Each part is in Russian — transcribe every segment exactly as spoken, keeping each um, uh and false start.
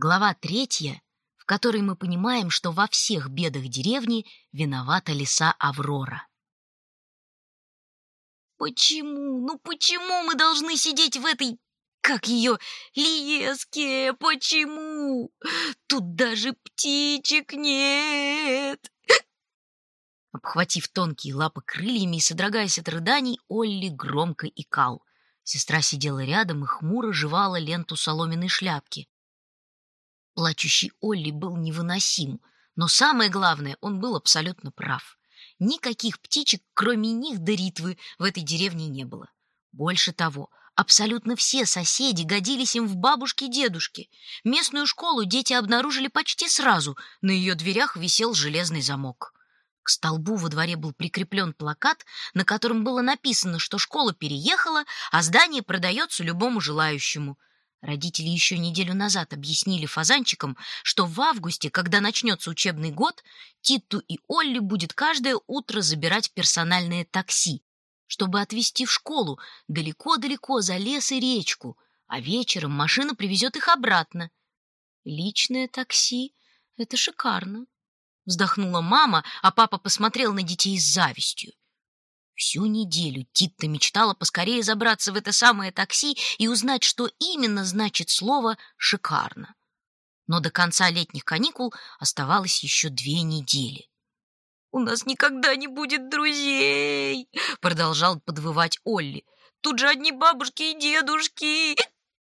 Глава третья, в которой мы понимаем, что во всех бедах деревни виновата лиса Аврора. Почему, ну почему мы должны сидеть в этой, как ее, леске? Почему? Тут даже птичек нет. Обхватив тонкие лапы крыльями и содрогаясь от рыданий, Олли громко икал. Сестра сидела рядом и хмуро жевала ленту соломенной шляпки. Плачущий Олли был невыносим, но самое главное, он был абсолютно прав. Никаких птичек, кроме них до Ритвы, в этой деревне не было. Больше того, абсолютно все соседи годились им в бабушки-дедушки. Местную школу дети обнаружили почти сразу, на ее дверях висел железный замок. К столбу во дворе был прикреплен плакат, на котором было написано, что школа переехала, а здание продается любому желающему. Родители еще неделю назад объяснили фазанчикам, что в августе, когда начнется учебный год, Титту и Олли будет каждое утро забирать персональное такси, чтобы отвезти в школу далеко-далеко за лес и речку, а вечером машина привезет их обратно. Личное такси — это шикарно. Вздохнула мама, а папа посмотрел на детей с завистью. Всю неделю Титта мечтала поскорее забраться в это самое такси и узнать, что именно значит слово «шикарно». Но до конца летних каникул оставалось еще две недели. «У нас никогда не будет друзей!» — продолжал подвывать Олли. «Тут же одни бабушки и дедушки!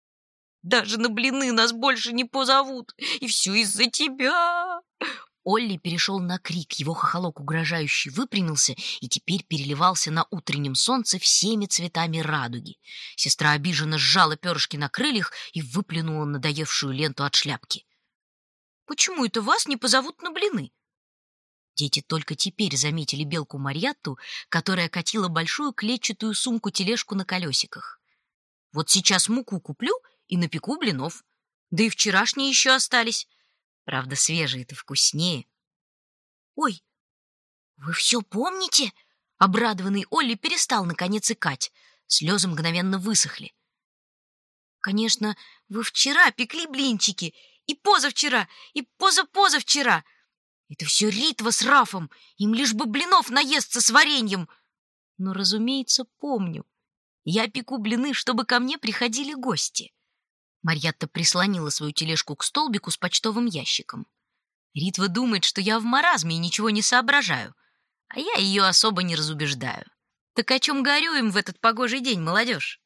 Даже на блины нас больше не позовут! И все из-за тебя!» Олли перешел на крик, его хохолок угрожающе выпрямился и теперь переливался на утреннем солнце всеми цветами радуги. Сестра обиженно сжала перышки на крыльях и выплюнула надоевшую ленту от шляпки. «Почему это вас не позовут на блины?» Дети только теперь заметили белку Марьятту, которая катила большую клетчатую сумку-тележку на колесиках. «Вот сейчас муку куплю и напеку блинов. Да и вчерашние еще остались. Правда, свежие-то вкуснее». «Ой, вы все помните?» Обрадованный Олли перестал, наконец, икать. Слезы мгновенно высохли. «Конечно, вы вчера пекли блинчики, и позавчера, и позапозавчера. Это все Ритва с Рафом, им лишь бы блинов наесться с вареньем. Но, разумеется, помню. Я пеку блины, чтобы ко мне приходили гости». Марьятта прислонила свою тележку к столбику с почтовым ящиком. «Ритва думает, что я в маразме и ничего не соображаю, а я ее особо не разубеждаю. Так о чем горюем в этот погожий день, молодежь?»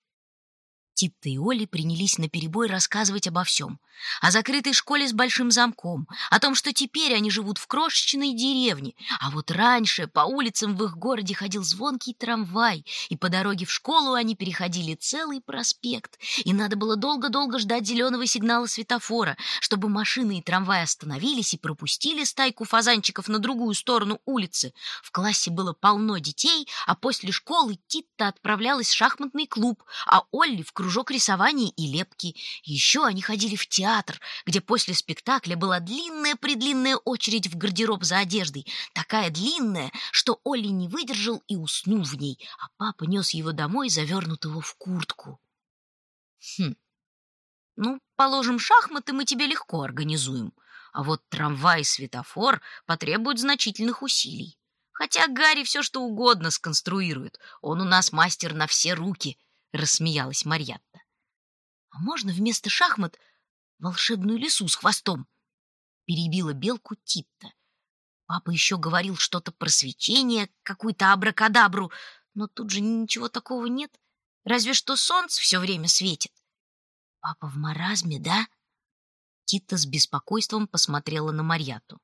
Титта и Олли принялись наперебой рассказывать обо всем. О закрытой школе с большим замком, о том, что теперь они живут в крошечной деревне, а вот раньше по улицам в их городе ходил звонкий трамвай, и по дороге в школу они переходили целый проспект, и надо было долго-долго ждать зеленого сигнала светофора, чтобы машины и трамвай остановились и пропустили стайку фазанчиков на другую сторону улицы. В классе было полно детей, а после школы Титта отправлялась в шахматный клуб, а Олли в кружок кружок рисования и лепки. Еще они ходили в театр, где после спектакля была длинная-предлинная очередь в гардероб за одеждой, такая длинная, что Олли не выдержал и уснул в ней, а папа нес его домой, завернутого в куртку. Хм, ну, положим, шахматы мы тебе легко организуем, а вот трамвай и светофор потребуют значительных усилий. Хотя Гарри все что угодно сконструирует, он у нас мастер на все руки, — рассмеялась Марьятта. «А можно вместо шахмат волшебную лису с хвостом?» — перебила белку Титта. Папа еще говорил что-то про свечение, какую-то абракадабру, но тут же ничего такого нет, разве что солнце все время светит. «Папа в маразме, да?» Титта с беспокойством посмотрела на Марьятту.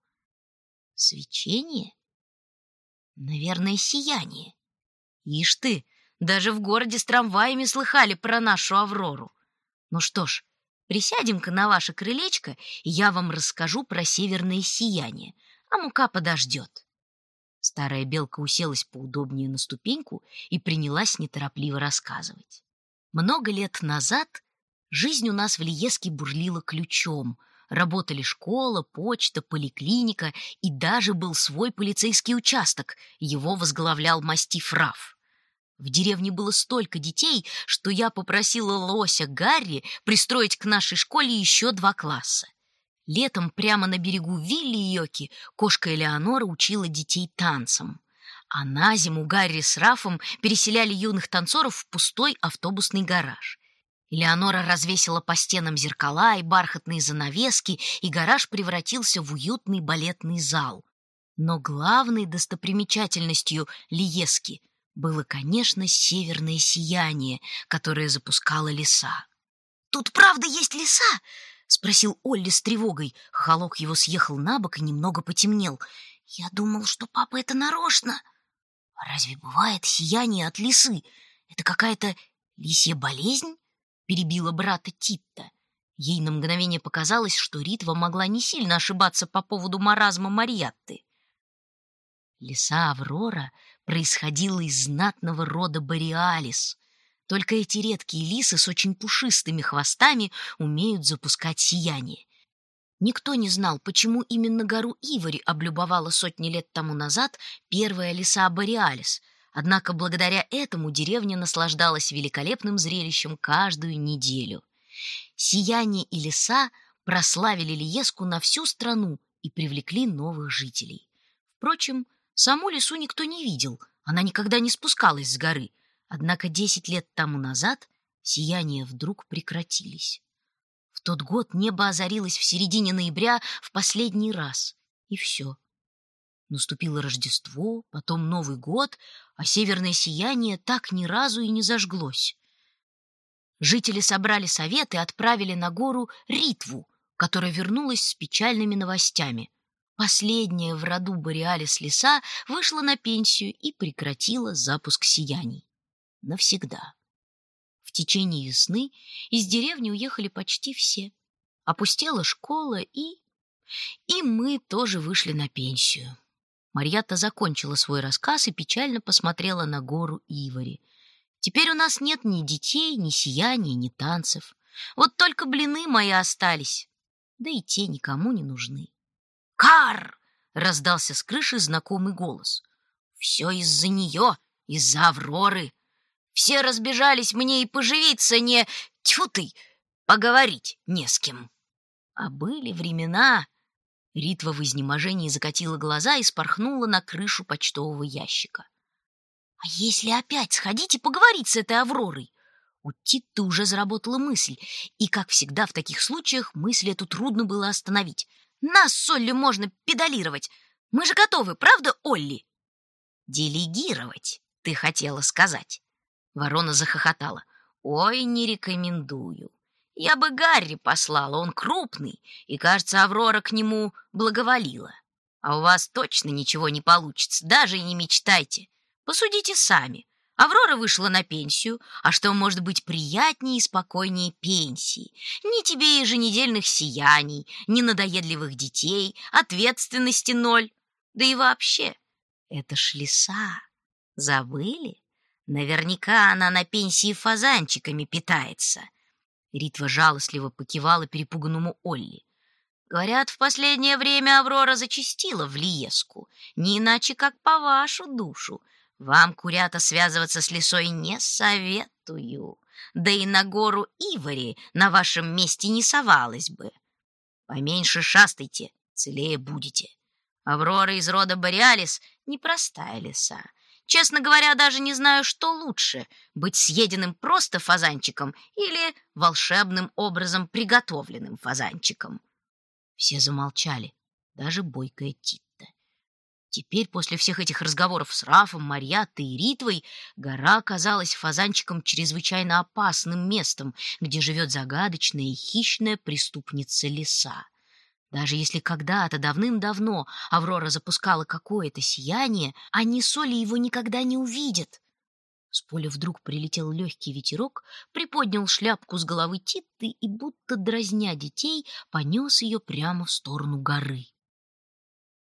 «Свечение? Наверное, сияние. Ишь ты! Даже в городе с трамваями слыхали про нашу Аврору. Ну что ж, присядем-ка на ваше крылечко, и я вам расскажу про северное сияние, а мука подождет». Старая белка уселась поудобнее на ступеньку и принялась неторопливо рассказывать. Много лет назад жизнь у нас в Лиеске бурлила ключом. Работали школа, почта, поликлиника, и даже был свой полицейский участок. Его возглавлял мастиф Раф. В деревне было столько детей, что я попросила лося Гарри пристроить к нашей школе еще два класса. Летом прямо на берегу Вилли-Йоки кошка Элеонора учила детей танцам. А на зиму Гарри с Рафом переселяли юных танцоров в пустой автобусный гараж. Элеонора развесила по стенам зеркала и бархатные занавески, и гараж превратился в уютный балетный зал. Но главной достопримечательностью Лиески было, конечно, северное сияние, которое запускала лиса. «Тут правда есть лиса?» — спросил Олли с тревогой. Холок его съехал на бок и немного потемнел. «Я думал, что папа это нарочно». «А разве бывает сияние от лисы? Это какая-то лисья болезнь?» — перебила брата Титта. Ей на мгновение показалось, что Ритва могла не сильно ошибаться по поводу маразма Марьятты. Лиса Аврора происходила из знатного рода Бореалис. Только эти редкие лисы с очень пушистыми хвостами умеют запускать сияние. Никто не знал, почему именно гору Ивори облюбовала сотни лет тому назад первая лиса Бореалис. Однако благодаря этому деревня наслаждалась великолепным зрелищем каждую неделю. Сияние и лиса прославили Лиеску на всю страну и привлекли новых жителей. Впрочем, саму лису никто не видел, она никогда не спускалась с горы. Однако десять лет тому назад сияния вдруг прекратились. В тот год небо озарилось в середине ноября в последний раз, и все. Наступило Рождество, потом Новый год, а северное сияние так ни разу и не зажглось. Жители собрали совет и отправили на гору Ритву, которая вернулась с печальными новостями. Последняя в роду Бореалис лиса вышла на пенсию и прекратила запуск сияний. Навсегда. В течение весны из деревни уехали почти все. Опустела школа, и... И мы тоже вышли на пенсию. Марьятта закончила свой рассказ и печально посмотрела на гору Ивори. Теперь у нас нет ни детей, ни сияния, ни танцев. Вот только блины мои остались. Да и те никому не нужны. «Кар!» — раздался с крыши знакомый голос. «Все из-за нее, из-за Авроры. Все разбежались мне и поживиться не... Тьфу ты! Поговорить не с кем». А были времена... Ритва в изнеможении закатила глаза и спорхнула на крышу почтового ящика. «А если опять сходить и поговорить с этой Авророй?» У Титты уже заработала мысль, и, как всегда в таких случаях, мысль эту трудно было остановить. «Нас с Олли можно педалировать. Мы же готовы, правда, Олли?» «Делегировать, ты хотела сказать». Ворона захохотала. «Ой, не рекомендую. Я бы Гарри послала, он крупный, и, кажется, Аврора к нему благоволила. А у вас точно ничего не получится, даже и не мечтайте. Посудите сами. Аврора вышла на пенсию, а что может быть приятнее и спокойнее пенсии? Ни тебе еженедельных сияний, ни надоедливых детей, ответственности ноль. Да и вообще, это ж лиса. Забыли? Наверняка она на пенсии фазанчиками питается». Ритва жалостливо покивала перепуганному Олли. «Говорят, в последнее время Аврора зачастила в Лиеску, не иначе как по вашу душу. Вам, курята, связываться с лисой не советую. Да и на гору Ивори на вашем месте не совалась бы. Поменьше шастайте, целее будете. Аврора из рода Бореалис — непростая лиса. Честно говоря, даже не знаю, что лучше — быть съеденным просто фазанчиком или волшебным образом приготовленным фазанчиком». Все замолчали, даже бойкая Титта. Теперь, после всех этих разговоров с Рафом, Марьяттой и Ритвой, гора оказалась фазанчиком чрезвычайно опасным местом, где живет загадочная и хищная преступница лиса. Даже если когда-то давным-давно Аврора запускала какое-то сияние, они с Олей его никогда не увидят. С поля вдруг прилетел легкий ветерок, приподнял шляпку с головы Титты и, будто дразня детей, понес ее прямо в сторону горы.